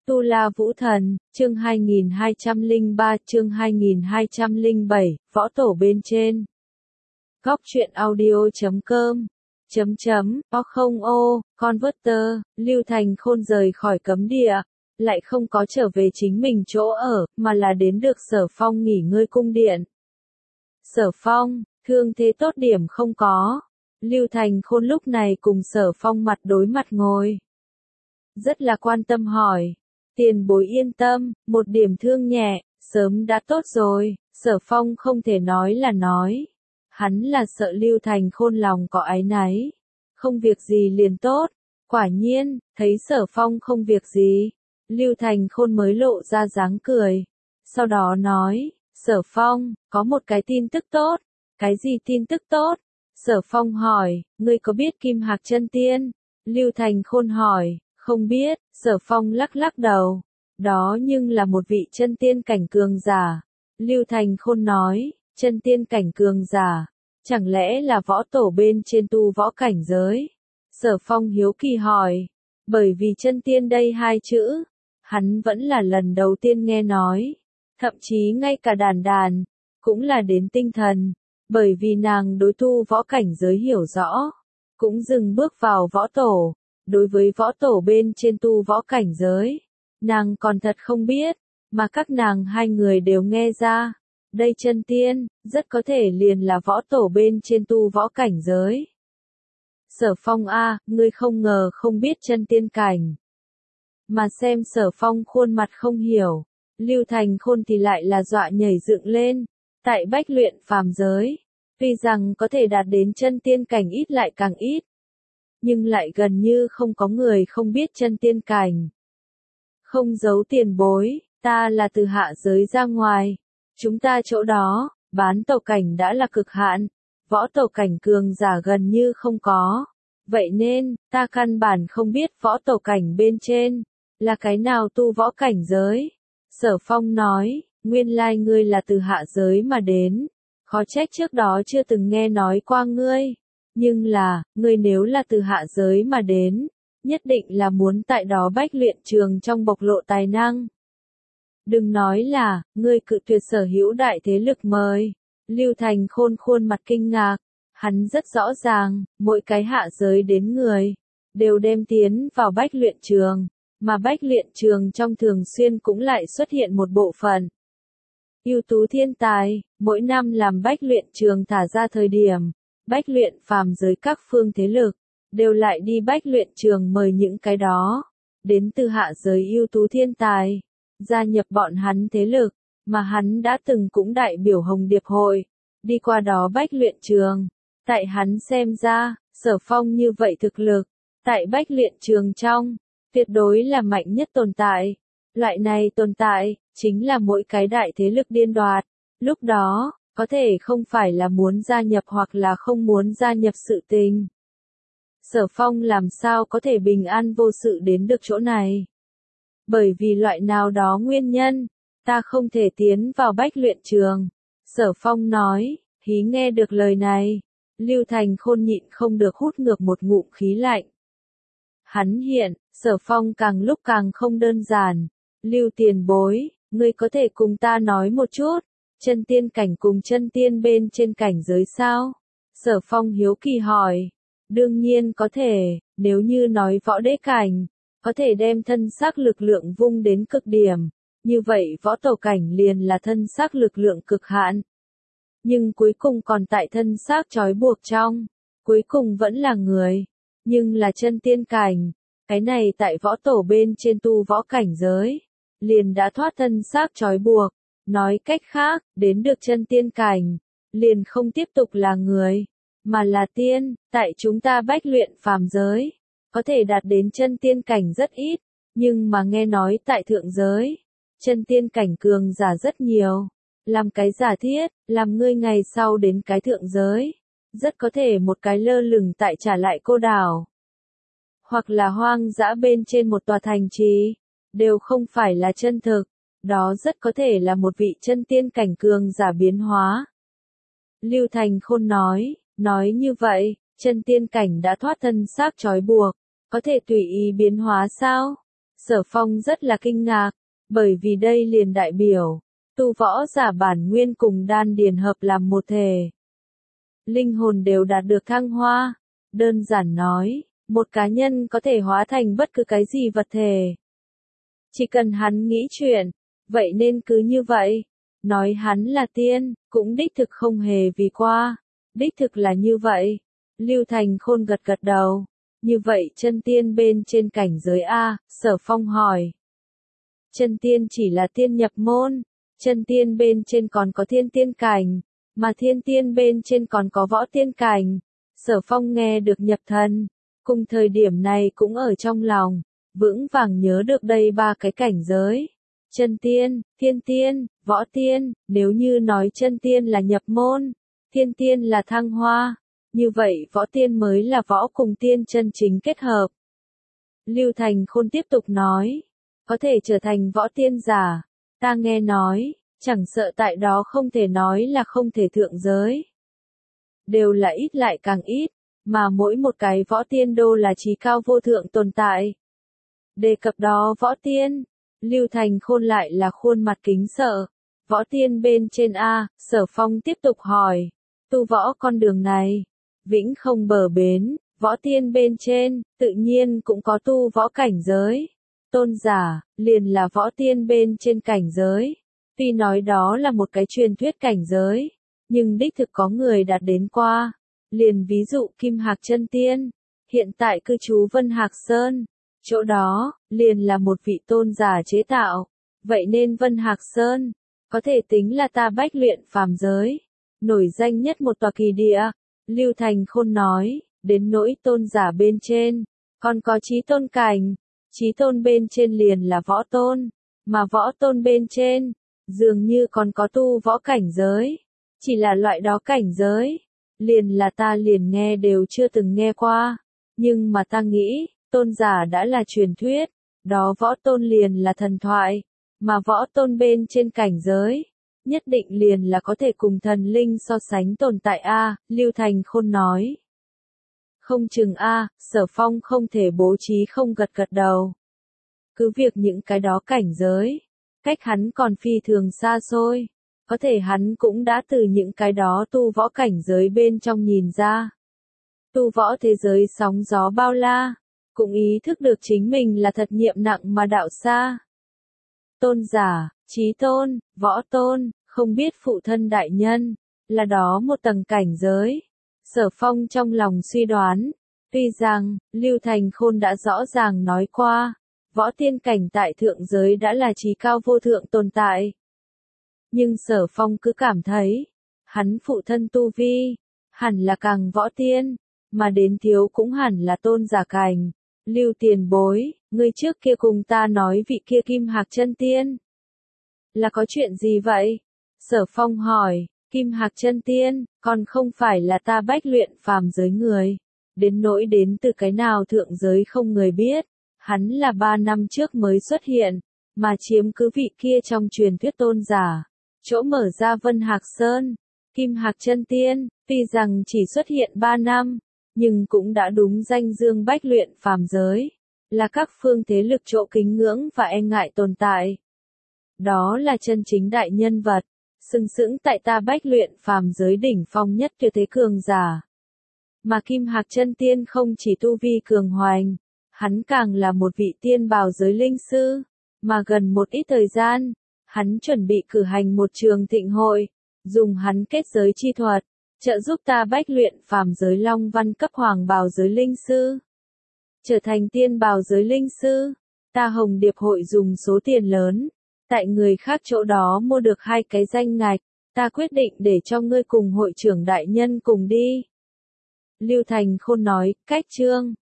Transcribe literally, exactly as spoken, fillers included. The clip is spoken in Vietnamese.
Tu La Vũ Thần, chương hai nghìn hai trăm lẻ ba, chương hai nghìn hai trăm lẻ bảy, võ tổ bên trên. Góc truyện audio chấm com chấm chấm, o không ô, Converter, Lưu Thành Khôn rời khỏi cấm địa, lại không có trở về chính mình chỗ ở, mà là đến được Sở Phong nghỉ ngơi cung điện. Sở Phong, thương thế tốt điểm không có. Lưu Thành Khôn lúc này cùng Sở Phong mặt đối mặt ngồi. Rất là quan tâm hỏi. Tiền bối yên tâm, một điểm thương nhẹ, sớm đã tốt rồi. Sở Phong không thể nói là nói. Hắn là sợ Lưu Thành Khôn lòng có áy náy. Không việc gì liền tốt. Quả nhiên, thấy Sở Phong không việc gì. Lưu Thành Khôn mới lộ ra dáng cười. Sau đó nói, Sở Phong, có một cái tin tức tốt. Cái gì tin tức tốt? Sở Phong hỏi, ngươi có biết Kim Hạc Chân Tiên? Lưu Thành Khôn hỏi, không biết. Sở Phong lắc lắc đầu. Đó nhưng là một vị chân tiên cảnh cường giả. Lưu Thành Khôn nói, chân tiên cảnh cường giả. Chẳng lẽ là võ tổ bên trên tu võ cảnh giới? Sở Phong hiếu kỳ hỏi. Bởi vì chân tiên đây hai chữ, hắn vẫn là lần đầu tiên nghe nói. Thậm chí ngay cả đàn đàn, cũng là đến tinh thần. Bởi vì nàng đối tu võ cảnh giới hiểu rõ. Cũng dừng bước vào võ tổ. Đối với võ tổ bên trên tu võ cảnh giới, nàng còn thật không biết, mà các nàng hai người đều nghe ra. Đây chân tiên, rất có thể liền là võ tổ bên trên tu võ cảnh giới. Sở Phong a, ngươi không ngờ không biết chân tiên cảnh. Mà xem Sở Phong khuôn mặt không hiểu, Lưu Thành Khôn thì lại là dọa nhảy dựng lên. Tại bách luyện phàm giới, tuy rằng có thể đạt đến chân tiên cảnh ít lại càng ít, nhưng lại gần như không có người không biết chân tiên cảnh. Không giấu tiền bối, ta là từ hạ giới ra ngoài. Chúng ta chỗ đó, bán tổ cảnh đã là cực hạn, võ tổ cảnh cường giả gần như không có. Vậy nên, ta căn bản không biết võ tổ cảnh bên trên, là cái nào tu võ cảnh giới. Sở Phong nói, nguyên lai ngươi là từ hạ giới mà đến. Khó trách trước đó chưa từng nghe nói qua ngươi. Nhưng là, ngươi nếu là từ hạ giới mà đến, nhất định là muốn tại đó bách luyện trường trong bộc lộ tài năng. Đừng nói là, ngươi cự tuyệt sở hữu đại thế lực mời. Lưu Thành Khôn khuôn mặt kinh ngạc, hắn rất rõ ràng, mỗi cái hạ giới đến người, đều đem tiến vào bách luyện trường, mà bách luyện trường trong thường xuyên cũng lại xuất hiện một bộ phận. Ưu tú thiên tài, mỗi năm làm bách luyện trường thả ra thời điểm. Bách luyện phàm giới các phương thế lực, đều lại đi bách luyện trường mời những cái đó, đến từ hạ giới ưu tú thiên tài, gia nhập bọn hắn thế lực, mà hắn đã từng cũng đại biểu Hồng Điệp Hội, đi qua đó bách luyện trường. Tại hắn xem ra, Sở Phong như vậy thực lực, tại bách luyện trường trong, tuyệt đối là mạnh nhất tồn tại. Loại này tồn tại, chính là mỗi cái đại thế lực điên đoạt, lúc đó, có thể không phải là muốn gia nhập hoặc là không muốn gia nhập sự tình. Sở Phong làm sao có thể bình an vô sự đến được chỗ này? Bởi vì loại nào đó nguyên nhân, ta không thể tiến vào bách luyện trường. Sở Phong nói, hí nghe được lời này, Lưu Thành Khôn nhịn không được hút ngược một ngụm khí lạnh. Hắn hiện, Sở Phong càng lúc càng không đơn giản. Lưu tiền bối, ngươi có thể cùng ta nói một chút. Chân tiên cảnh cùng chân tiên bên trên cảnh giới sao? Sở Phong hiếu kỳ hỏi. Đương nhiên có thể, nếu như nói võ đế cảnh, có thể đem thân xác lực lượng vung đến cực điểm. Như vậy võ tổ cảnh liền là thân xác lực lượng cực hạn. Nhưng cuối cùng còn tại thân xác trói buộc trong. Cuối cùng vẫn là người. Nhưng là chân tiên cảnh. Cái này tại võ tổ bên trên tu võ cảnh giới. Liền đã thoát thân xác trói buộc. Nói cách khác, đến được chân tiên cảnh, liền không tiếp tục là người, mà là tiên. Tại chúng ta bách luyện phàm giới, có thể đạt đến chân tiên cảnh rất ít, nhưng mà nghe nói tại thượng giới, chân tiên cảnh cường giả rất nhiều. Làm cái giả thiết, làm ngươi ngày sau đến cái thượng giới, rất có thể một cái lơ lửng tại trả lại cô đảo, hoặc là hoang dã bên trên một tòa thành trì, đều không phải là chân thực. Đó rất có thể là một vị chân tiên cảnh cường giả biến hóa. Lưu Thành Khôn nói, nói như vậy, chân tiên cảnh đã thoát thân xác trói buộc, có thể tùy ý biến hóa sao? Sở Phong rất là kinh ngạc, bởi vì đây liền đại biểu, tu võ giả bản nguyên cùng đan điền hợp làm một thể. Linh hồn đều đạt được thăng hoa, đơn giản nói, một cá nhân có thể hóa thành bất cứ cái gì vật thể. Chỉ cần hắn nghĩ chuyện, vậy nên cứ như vậy, nói hắn là tiên, cũng đích thực không hề vì qua, đích thực là như vậy. Lưu Thành Khôn gật gật đầu, như vậy chân tiên bên trên cảnh giới A, Sở Phong hỏi. Chân tiên chỉ là tiên nhập môn, chân tiên bên trên còn có thiên tiên cảnh, mà thiên tiên bên trên còn có võ tiên cảnh. Sở Phong nghe được nhập thần, cùng thời điểm này cũng ở trong lòng, vững vàng nhớ được đây ba cái cảnh giới. Chân tiên, thiên tiên, võ tiên, nếu như nói chân tiên là nhập môn, thiên tiên là thăng hoa, như vậy võ tiên mới là võ cùng tiên chân chính kết hợp. Lưu Thành Khôn tiếp tục nói, có thể trở thành võ tiên giả, ta nghe nói, chẳng sợ tại đó không thể nói là không thể thượng giới. Đều là ít lại càng ít, mà mỗi một cái võ tiên đô là chí cao vô thượng tồn tại. Đề cập đó võ tiên, Lưu Thành Khôn lại là khuôn mặt kính sợ. Võ tiên bên trên A, Sở Phong tiếp tục hỏi, tu võ con đường này, vĩnh không bờ bến, võ tiên bên trên, tự nhiên cũng có tu võ cảnh giới. Tôn giả, liền là võ tiên bên trên cảnh giới. Tuy nói đó là một cái truyền thuyết cảnh giới, nhưng đích thực có người đạt đến qua. Liền ví dụ Kim Hạc chân tiên, hiện tại cư trú Vân Hạc Sơn, chỗ đó, liền là một vị tôn giả chế tạo. Vậy nên Vân Hạc Sơn, có thể tính là ta bách luyện phàm giới. Nổi danh nhất một tòa kỳ địa, Lưu Thành Khôn nói, đến nỗi tôn giả bên trên, còn có chí tôn cảnh, chí tôn bên trên liền là võ tôn, mà võ tôn bên trên, dường như còn có tu võ cảnh giới, chỉ là loại đó cảnh giới, liền là ta liền nghe đều chưa từng nghe qua, nhưng mà ta nghĩ, tôn giả đã là truyền thuyết, đó võ tôn liền là thần thoại, mà võ tôn bên trên cảnh giới, nhất định liền là có thể cùng thần linh so sánh tồn tại A, Lưu Thành Khôn nói. Không chừng A, Sở Phong không thể bố trí không gật gật đầu. Cứ việc những cái đó cảnh giới, cách hắn còn phi thường xa xôi, có thể hắn cũng đã từ những cái đó tu võ cảnh giới bên trong nhìn ra. Tu võ thế giới sóng gió bao la, cũng ý thức được chính mình là thật nhiệm nặng mà đạo xa. Tôn giả, chí tôn, võ tôn, không biết phụ thân đại nhân, là đó một tầng cảnh giới. Sở Phong trong lòng suy đoán, tuy rằng, Lưu Thành Khôn đã rõ ràng nói qua, võ tiên cảnh tại thượng giới đã là chí cao vô thượng tồn tại. Nhưng Sở Phong cứ cảm thấy, hắn phụ thân tu vi, hẳn là càng võ tiên, mà đến thiếu cũng hẳn là tôn giả cảnh. Lưu tiền bối, ngươi trước kia cùng ta nói vị kia Kim Hạc chân tiên. Là có chuyện gì vậy? Sở Phong hỏi, Kim Hạc chân tiên, còn không phải là ta bách luyện phàm giới người. Đến nỗi đến từ cái nào thượng giới không người biết. Hắn là ba năm trước mới xuất hiện, mà chiếm cứ vị kia trong truyền thuyết tôn giả. Chỗ mở ra Vân Hạc Sơn, Kim Hạc chân tiên, tuy rằng chỉ xuất hiện ba năm, nhưng cũng đã đúng danh dương bách luyện phàm giới, là các phương thế lực chỗ kính ngưỡng và e ngại tồn tại. Đó là chân chính đại nhân vật, sừng sững tại ta bách luyện phàm giới đỉnh phong nhất tuyệt thế cường giả. Mà Kim Hạc chân tiên không chỉ tu vi cường hoành, hắn càng là một vị tiên bào giới linh sư, mà gần một ít thời gian, hắn chuẩn bị cử hành một trường thịnh hội, dùng hắn kết giới chi thuật, trợ giúp ta bách luyện phàm giới long văn cấp hoàng bào giới linh sư. Trở thành tiên bào giới linh sư, ta Hồng Điệp hội dùng số tiền lớn, tại người khác chỗ đó mua được hai cái danh ngạch, ta quyết định để cho ngươi cùng hội trưởng đại nhân cùng đi. Lưu Thành Khôn nói, cách chương.